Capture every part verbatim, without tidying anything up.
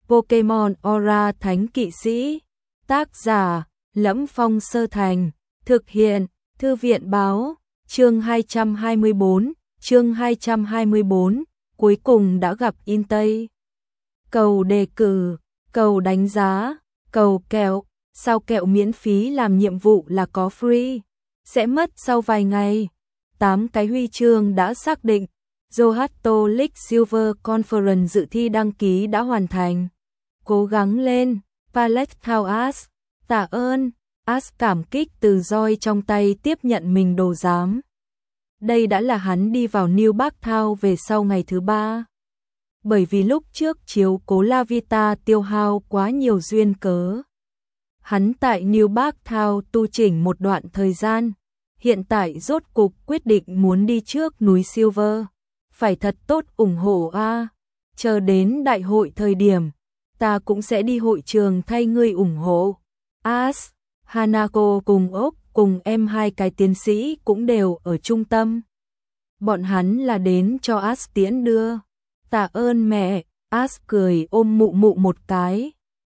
Pokemon Aura Thánh Kỵ Sĩ. Tác giả: Lẫm Phong Sơ Thành. Thực hiện: Thư viện báo. Chương hai trăm hai mươi bốn, chương hai trăm hai mươi bốn, cuối cùng đã gặp Intay. Cầu đề cử, cầu đánh giá, cầu kẹo, sao kẹo miễn phí làm nhiệm vụ là có free, sẽ mất sau vài ngày. tám cái huy chương đã xác định. Johto League Silver Conference dự thi đăng ký đã hoàn thành. Cố gắng lên, Palette Thao As. Tạ ơn. As cảm kích từ roi trong tay tiếp nhận mình đồ giám. Đây đã là hắn đi vào New Bắc Thao về sau ngày thứ ba. Bởi vì lúc trước chiếu cố Lavita tiêu hao quá nhiều duyên cớ. Hắn tại New Bắc Thao tu chỉnh một đoạn thời gian. Hiện tại rốt cục quyết định muốn đi trước núi Silver. Phải thật tốt ủng hộ a. Chờ đến đại hội thời điểm, ta cũng sẽ đi hội trường thay ngươi ủng hộ. As, Hanako cùng ốc cùng em hai cái tiến sĩ cũng đều ở trung tâm. Bọn hắn là đến cho As tiễn đưa. Tạ ơn mẹ. As cười ôm mụ mụ một cái.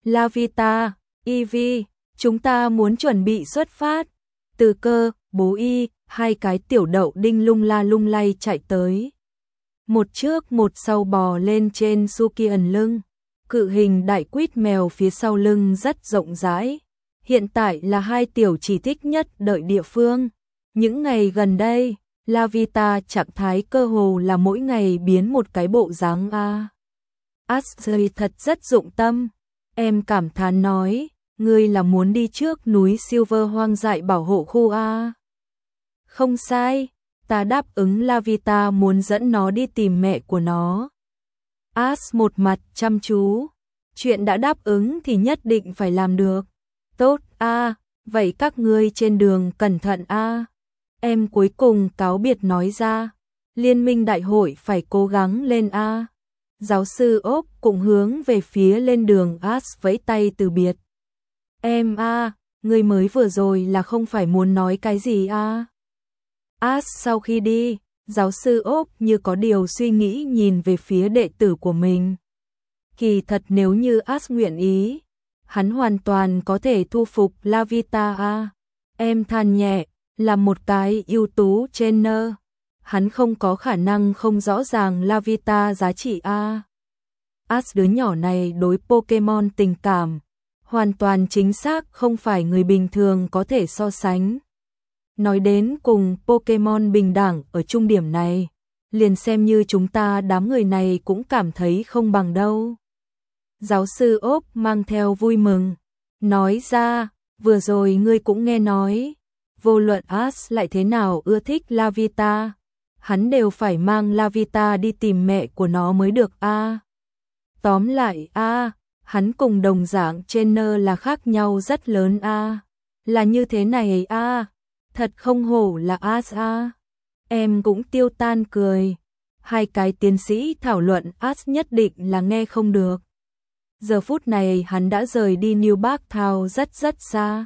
Lavita, Eevee, chúng ta muốn chuẩn bị xuất phát. Từ Cơ, bố y, hai cái tiểu đậu đinh lung la lung lay chạy tới. Một trước một sau bò lên trên Sukian lưng. Cự hình đại quýt mèo phía sau lưng rất rộng rãi. Hiện tại là hai tiểu chỉ thích nhất đợi địa phương. Những ngày gần đây, Lavita trạng thái cơ hồ là mỗi ngày biến một cái bộ dáng a. Ashley thật rất dụng tâm. Em cảm thán nói, ngươi là muốn đi trước núi Silver hoang dại bảo hộ khu a. Không sai, ta đáp ứng Lavita muốn dẫn nó đi tìm mẹ của nó. As một mặt chăm chú. Chuyện đã đáp ứng thì nhất định phải làm được. Tốt a, vậy các ngươi trên đường cẩn thận a. Em cuối cùng cáo biệt nói ra. Liên minh đại hội phải cố gắng lên a. Giáo sư ốc cũng hướng về phía lên đường As vẫy tay từ biệt. Em a, ngươi mới vừa rồi là không phải muốn nói cái gì a? As sau khi đi, giáo sư ốc như có điều suy nghĩ nhìn về phía đệ tử của mình. Kỳ thật nếu như As nguyện ý, hắn hoàn toàn có thể thu phục Lavita a. Em than nhẹ, là một cái ưu tú trainer, hắn không có khả năng không rõ ràng Lavita giá trị a. As đứa nhỏ này đối Pokemon tình cảm, hoàn toàn chính xác không phải người bình thường có thể so sánh. Nói đến cùng Pokemon bình đẳng ở trung điểm này, liền xem như chúng ta đám người này cũng cảm thấy không bằng đâu. Giáo sư ốp mang theo vui mừng, nói ra, vừa rồi ngươi cũng nghe nói, vô luận As lại thế nào ưa thích Lavita, hắn đều phải mang Lavita đi tìm mẹ của nó mới được a. Tóm lại a, hắn cùng đồng dạng trainer là khác nhau rất lớn a. Là như thế này a, thật không hổ là As a. Em cũng tiêu tan cười. Hai cái tiến sĩ thảo luận As nhất định là nghe không được. Giờ phút này hắn đã rời đi New Bắc Thao rất rất xa.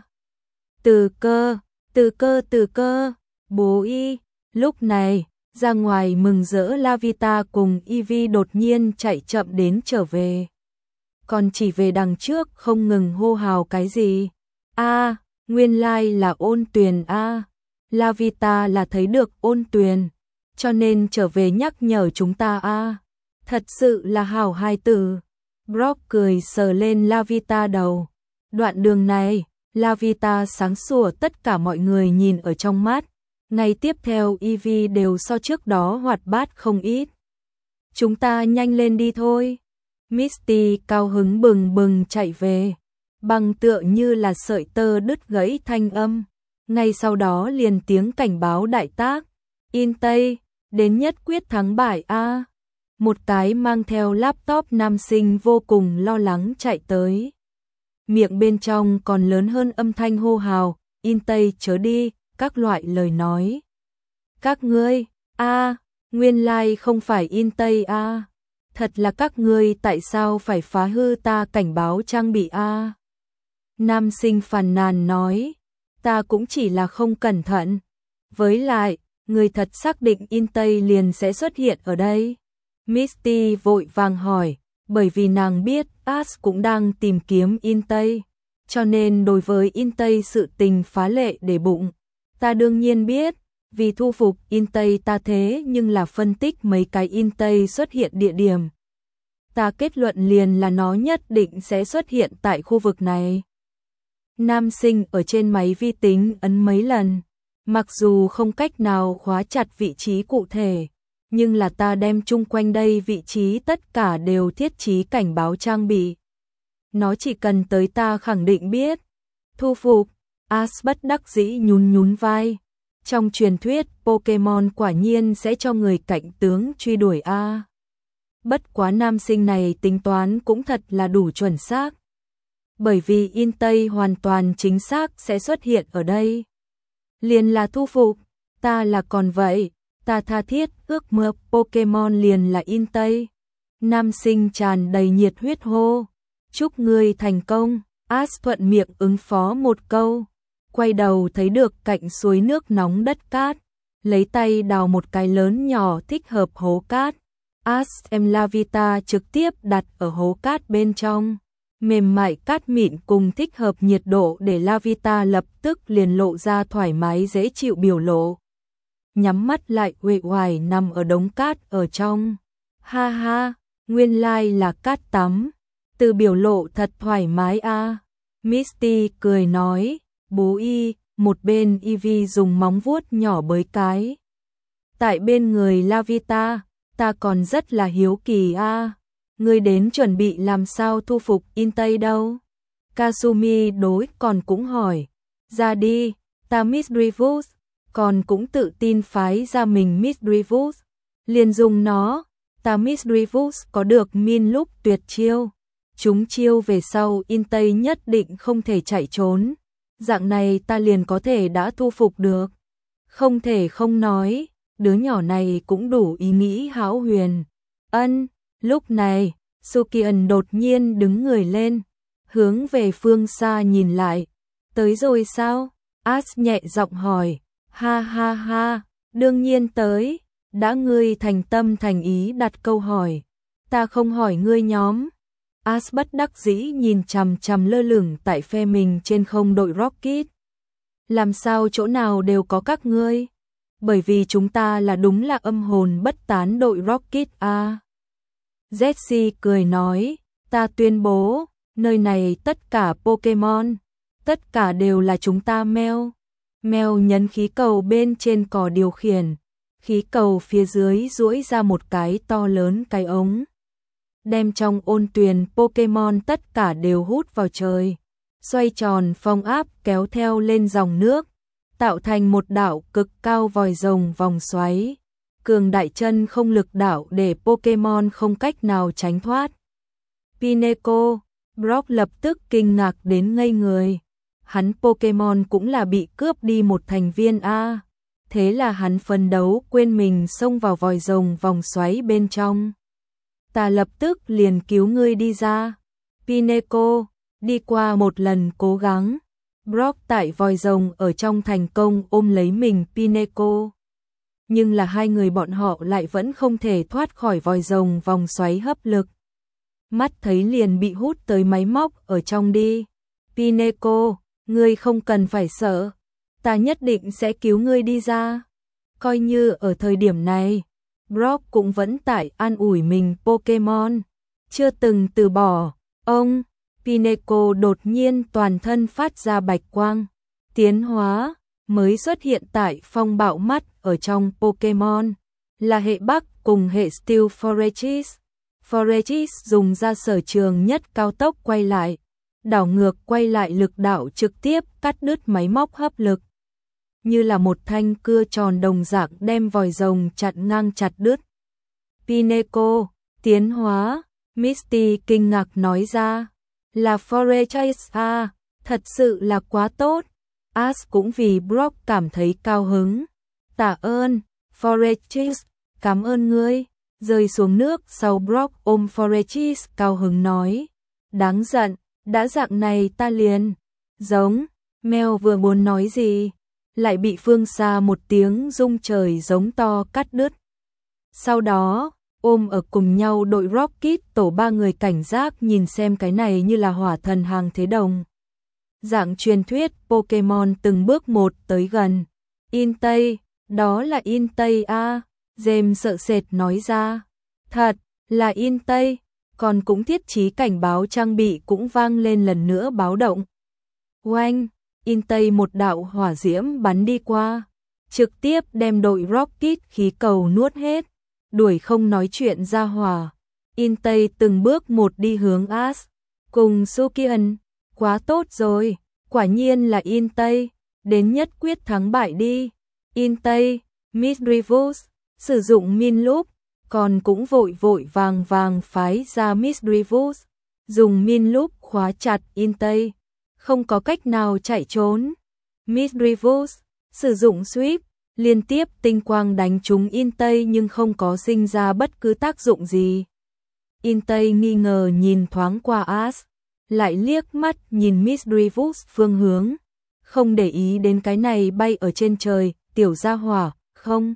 Từ Cơ, từ cơ từ cơ, bố y. Lúc này, ra ngoài mừng rỡ Lavita cùng Eevee đột nhiên chạy chậm đến trở về. Còn chỉ về đằng trước không ngừng hô hào cái gì. A, nguyên lai là Ôn Tuyền a. Lavita là thấy được Ôn Tuyền, cho nên trở về nhắc nhở chúng ta a. Thật sự là hảo hai tử. Brock cười sờ lên Lavita đầu. Đoạn đường này, Lavita sáng sủa tất cả mọi người nhìn ở trong mắt. Ngày tiếp theo Eevee đều so trước đó hoạt bát không ít. Chúng ta nhanh lên đi thôi. Misty cao hứng bừng bừng chạy về. Bằng tựa như là sợi tơ đứt gãy thanh âm. Ngay sau đó liền tiếng cảnh báo đại tác. Intay, đến nhất quyết thắng bại a. Một cái mang theo laptop nam sinh vô cùng lo lắng chạy tới. Miệng bên trong còn lớn hơn âm thanh hô hào, Intay chớ đi, các loại lời nói. Các ngươi, a, nguyên lai like không phải Intay a. Thật là các ngươi tại sao phải phá hư ta cảnh báo trang bị a? Nam sinh phàn nàn nói, ta cũng chỉ là không cẩn thận. Với lại, người thật xác định Intay liền sẽ xuất hiện ở đây. Misty vội vàng hỏi, bởi vì nàng biết As cũng đang tìm kiếm In Tây, cho nên đối với In Tây sự tình phá lệ để bụng. Ta đương nhiên biết, vì thu phục In Tây ta thế nhưng là phân tích mấy cái In Tây xuất hiện địa điểm. Ta kết luận liền là nó nhất định sẽ xuất hiện tại khu vực này. Nam Sinh ở trên máy vi tính ấn mấy lần, mặc dù không cách nào khóa chặt vị trí cụ thể, nhưng là ta đem chung quanh đây vị trí tất cả đều thiết trí cảnh báo trang bị. Nó chỉ cần tới ta khẳng định biết. Thu phục, As bất đắc dĩ nhún nhún vai. Trong truyền thuyết, Pokemon quả nhiên sẽ cho người cạnh tướng truy đuổi a. Bất quá Nam Sinh này tính toán cũng thật là đủ chuẩn xác. Bởi vì In Tây hoàn toàn chính xác sẽ xuất hiện ở đây. Liền là thu phục, ta là còn vậy, ta tha thiết ước mơ Pokemon liền là In Tây. Nam Sinh tràn đầy nhiệt huyết hô. Chúc ngươi thành công, As thuận miệng ứng phó một câu. Quay đầu thấy được cạnh suối nước nóng đất cát, lấy tay đào một cái lớn nhỏ thích hợp hố cát. As em Lavita trực tiếp đặt ở hố cát bên trong. Mềm mại cát mịn cùng thích hợp nhiệt độ để Lavita lập tức liền lộ ra thoải mái dễ chịu biểu lộ. Nhắm mắt lại uể oải nằm ở đống cát ở trong. Ha ha, nguyên lai là cát tắm. Từ biểu lộ thật thoải mái a. À. Misty cười nói, bố y, một bên Eevee dùng móng vuốt nhỏ bới cái. Tại bên người Lavita, ta còn rất là hiếu kỳ a. À. Ngươi đến chuẩn bị làm sao thu phục In Tây đâu? Kasumi đối còn cũng hỏi. Ra đi, ta Misdreavus, còn cũng tự tin phái ra mình Misdreavus. Liền dùng nó, ta Misdreavus có được min lúc tuyệt chiêu. Chúng chiêu về sau In Tây nhất định không thể chạy trốn. Dạng này ta liền có thể đã thu phục được. Không thể không nói, đứa nhỏ này cũng đủ ý nghĩ hão huyền. Ân. Lúc này, Sukian đột nhiên đứng người lên, hướng về phương xa nhìn lại. Tới rồi sao? As nhẹ giọng hỏi. Ha ha ha, đương nhiên tới. Đã ngươi thành tâm thành ý đặt câu hỏi. Ta không hỏi ngươi nhóm. As bất đắc dĩ nhìn chằm chằm lơ lửng tại phe mình trên không đội Rocket. Làm sao chỗ nào đều có các ngươi? Bởi vì chúng ta là đúng là âm hồn bất tán đội Rocket a. À. Jessie cười nói, ta tuyên bố, nơi này tất cả Pokemon, tất cả đều là chúng ta Mèo. Mèo nhấn khí cầu bên trên cò điều khiển, khí cầu phía dưới duỗi ra một cái to lớn cái ống. Đem trong ôn tuyền Pokemon tất cả đều hút vào trời, xoay tròn phong áp kéo theo lên dòng nước, tạo thành một đạo cực cao vòi rồng vòng xoáy. Cường đại chân không lực đảo để Pokemon không cách nào tránh thoát. Pineco, Brock lập tức kinh ngạc đến ngây người. Hắn Pokemon cũng là bị cướp đi một thành viên a. Thế là hắn phân đấu quên mình xông vào vòi rồng vòng xoáy bên trong. Ta lập tức liền cứu ngươi đi ra. Pineco, đi qua một lần cố gắng. Brock tại vòi rồng ở trong thành công ôm lấy mình Pineco. Nhưng là hai người bọn họ lại vẫn không thể thoát khỏi vòi rồng vòng xoáy hấp lực. Mắt thấy liền bị hút tới máy móc ở trong đi. Pineco, ngươi không cần phải sợ. Ta nhất định sẽ cứu ngươi đi ra. Coi như ở thời điểm này, Brock cũng vẫn tại an ủi mình Pokemon. Chưa từng từ bỏ. Ông, Pineco đột nhiên toàn thân phát ra bạch quang. Tiến hóa, mới xuất hiện tại phong bạo mắt ở trong Pokemon. Là hệ Bắc cùng hệ Steel Foragis. Foragis dùng ra sở trường nhất cao tốc quay lại. Đảo ngược quay lại lực đạo trực tiếp cắt đứt máy móc hấp lực. Như là một thanh cưa tròn đồng dạng đem vòi rồng chặn ngang chặt đứt. Pineco, tiến hóa, Misty kinh ngạc nói ra. Là Foragis à, thật sự là quá tốt. As cũng vì Brock cảm thấy cao hứng. Tạ ơn, Foragis, cảm ơn ngươi. Rơi xuống nước sau Brock ôm Foragis cao hứng nói. Đáng giận, đã dạng này ta liền. Giống, Mèo vừa muốn nói gì, lại bị phương xa một tiếng rung trời giống to cắt đứt. Sau đó, ôm ở cùng nhau đội Rocket tổ ba người cảnh giác nhìn xem cái này như là hỏa thần hàng thế đồng. Dạng truyền thuyết Pokemon từng bước một tới gần. Entei, đó là Entei a, James sợ sệt nói ra. Thật, là Entei, còn cũng thiết trí cảnh báo trang bị cũng vang lên lần nữa báo động. Oanh, Entei một đạo hỏa diễm bắn đi qua, trực tiếp đem đội Rocket khí cầu nuốt hết, đuổi không nói chuyện ra hỏa. Entei từng bước một đi hướng Ash, cùng Sukian, quá tốt rồi, quả nhiên là Entei, đến nhất quyết thắng bại đi. Entei, Misdreavus, sử dụng Min Loop, còn cũng vội vội vàng vàng phái ra Misdreavus, dùng Min Loop khóa chặt Entei, không có cách nào chạy trốn. Misdreavus, sử dụng Sweep, liên tiếp tinh quang đánh trúng Entei nhưng không có sinh ra bất cứ tác dụng gì. Entei nghi ngờ nhìn thoáng qua Ash, lại liếc mắt nhìn Misdreavus phương hướng, không để ý đến cái này bay ở trên trời, tiểu gia hỏa, không.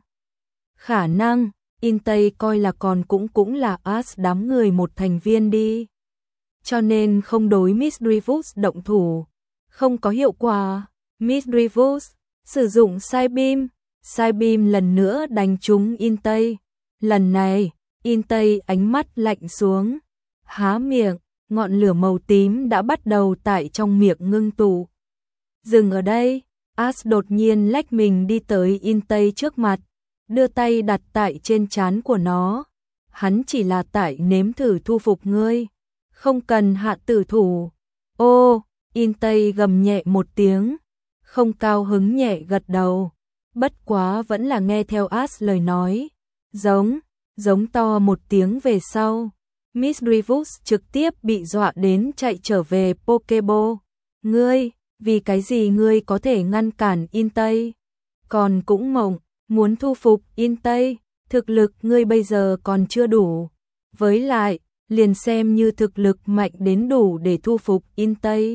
Khả năng, Entei coi là còn cũng cũng là Ash đám người một thành viên đi. Cho nên không đối Misdreavus động thủ, không có hiệu quả. Misdreavus, sử dụng Psybeam, Psybeam lần nữa đánh trúng Entei. Lần này, Entei ánh mắt lạnh xuống, há miệng, ngọn lửa màu tím đã bắt đầu tại trong miệng ngưng tụ. Dừng ở đây, Ash đột nhiên lách mình đi tới Entei trước mặt, đưa tay đặt tại trên trán của nó. Hắn chỉ là tại nếm thử thu phục ngươi, không cần hạ tử thủ. Ô, Entei gầm nhẹ một tiếng, không cao hứng nhẹ gật đầu, bất quá vẫn là nghe theo Ash lời nói. Giống, giống to một tiếng về sau, Misdreavus trực tiếp bị dọa đến chạy trở về Pokeball. Ngươi, vì cái gì ngươi có thể ngăn cản Entei? Còn cũng mộng, muốn thu phục Entei, thực lực ngươi bây giờ còn chưa đủ. Với lại, liền xem như thực lực mạnh đến đủ để thu phục Entei,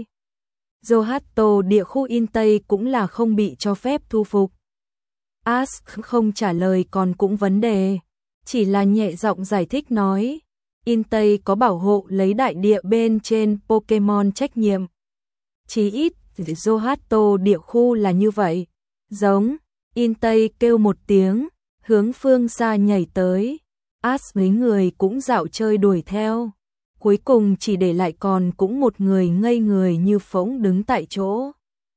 Johto địa khu Entei cũng là không bị cho phép thu phục. Ash không trả lời còn cũng vấn đề, chỉ là nhẹ giọng giải thích nói, Entei có bảo hộ lấy đại địa bên trên Pokemon trách nhiệm. Chí ít, Johto địa khu là như vậy. Giống, Entei kêu một tiếng, hướng phương xa nhảy tới. Ash mấy người cũng dạo chơi đuổi theo. Cuối cùng chỉ để lại còn cũng một người ngây người như phỗng đứng tại chỗ.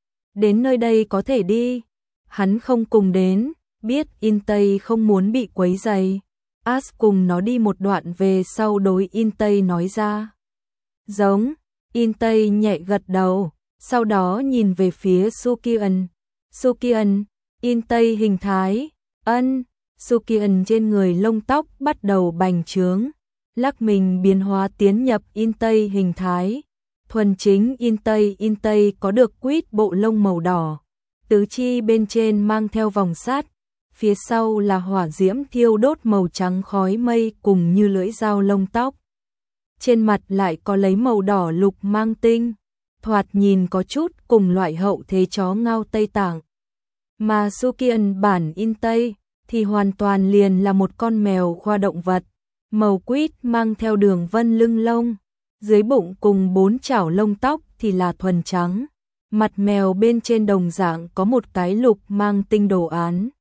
Đến nơi đây có thể đi. Hắn không cùng đến, biết Entei không muốn bị quấy rầy. Ash cùng nó đi một đoạn về sau đối Entei nói ra. Giống, Entei nhẹ gật đầu, sau đó nhìn về phía Sukian. Sukian, Entei hình thái, ân, Sukian trên người lông tóc bắt đầu bành trướng, lắc mình biến hóa tiến nhập Entei hình thái. Thuần chính Entei, Entei có được quýt bộ lông màu đỏ, tứ chi bên trên mang theo vòng sắt, phía sau là hỏa diễm thiêu đốt màu trắng khói mây cùng như lưỡi dao lông tóc. Trên mặt lại có lấy màu đỏ lục mang tinh, thoạt nhìn có chút cùng loại hậu thế chó ngao Tây Tạng. Mà Sukian bản Entei thì hoàn toàn liền là một con mèo khoa động vật, màu quýt mang theo đường vân lưng lông, dưới bụng cùng bốn chảo lông tóc thì là thuần trắng. Mặt mèo bên trên đồng dạng có một cái lục mang tinh đồ án.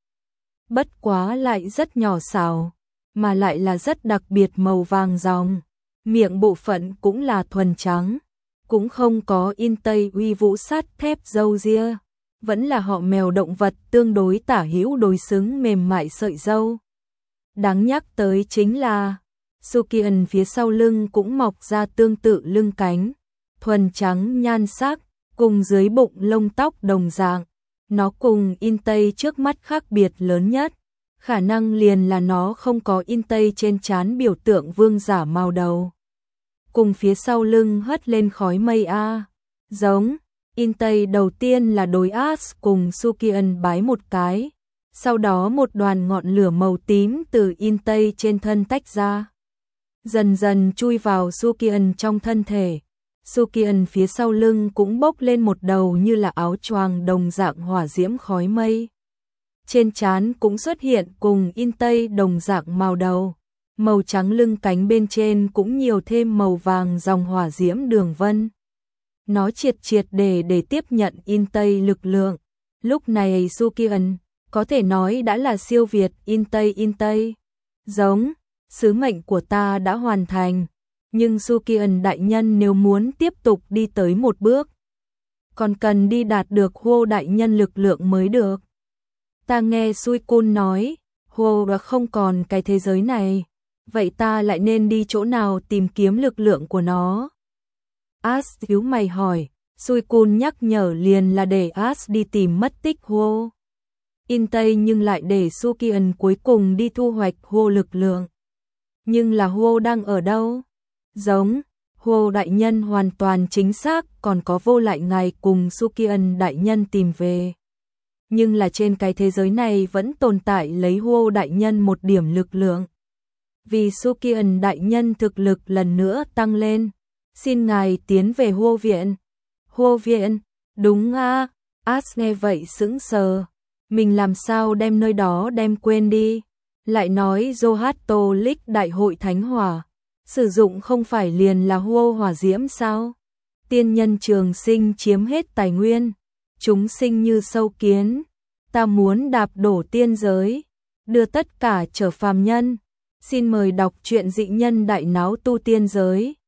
Bất quá lại rất nhỏ xảo, mà lại là rất đặc biệt màu vàng ròng. Miệng bộ phận cũng là thuần trắng, cũng không có Entei uy vũ sắt thép râu ria, vẫn là họ mèo động vật tương đối tả hữu đối xứng mềm mại sợi râu. Đáng nhắc tới chính là Sukian phía sau lưng cũng mọc ra tương tự lưng cánh, thuần trắng nhan sắc, cùng dưới bụng lông tóc đồng dạng. Nó cùng Entei trước mắt khác biệt lớn nhất, khả năng liền là nó không có Entei trên trán biểu tượng vương giả màu đầu. Cùng phía sau lưng hất lên khói mây a. Giống, Entei đầu tiên là đối Ash cùng Sukian bái một cái, sau đó một đoàn ngọn lửa màu tím từ Entei trên thân tách ra, dần dần chui vào Sukian trong thân thể. Sukian phía sau lưng cũng bốc lên một đầu như là áo choàng đồng dạng hỏa diễm khói mây. Trên trán cũng xuất hiện cùng Entei đồng dạng màu đầu, màu trắng lưng cánh bên trên cũng nhiều thêm màu vàng dòng hỏa diễm đường vân. Nó triệt triệt để để tiếp nhận In Tây lực lượng. Lúc này Sukian có thể nói đã là siêu việt In Tây In Tây. Giống, sứ mệnh của ta đã hoàn thành, nhưng Sukian đại nhân nếu muốn tiếp tục đi tới một bước, còn cần đi đạt được Hô đại nhân lực lượng mới được. Ta nghe Suikun nói, Hô đã không còn cái thế giới này, vậy ta lại nên đi chỗ nào tìm kiếm lực lượng của nó? As nhíu mày hỏi, Suikun nhắc nhở liền là để As đi tìm mất tích Hô. In Tây nhưng lại để Sukian cuối cùng đi thu hoạch Hô lực lượng. Nhưng là Hô đang ở đâu? Giống, Hô đại nhân hoàn toàn chính xác, còn có Vô Lại ngài cùng Sukian đại nhân tìm về. Nhưng là trên cái thế giới này vẫn tồn tại lấy Hô đại nhân một điểm lực lượng. Vì Sukian đại nhân thực lực lần nữa tăng lên, xin ngài tiến về Hô viện. Hô viện, đúng a. À? As nghe vậy sững sờ, mình làm sao đem nơi đó đem quên đi. Lại nói Zohato Lich đại hội thánh hỏa, sử dụng không phải liền là Hô hỏa diễm sao? Tiên nhân trường sinh chiếm hết tài nguyên, chúng sinh như sâu kiến, ta muốn đạp đổ tiên giới, đưa tất cả trở phàm nhân. Xin mời đọc truyện Dị Nhân Đại Náo Tu Tiên Giới.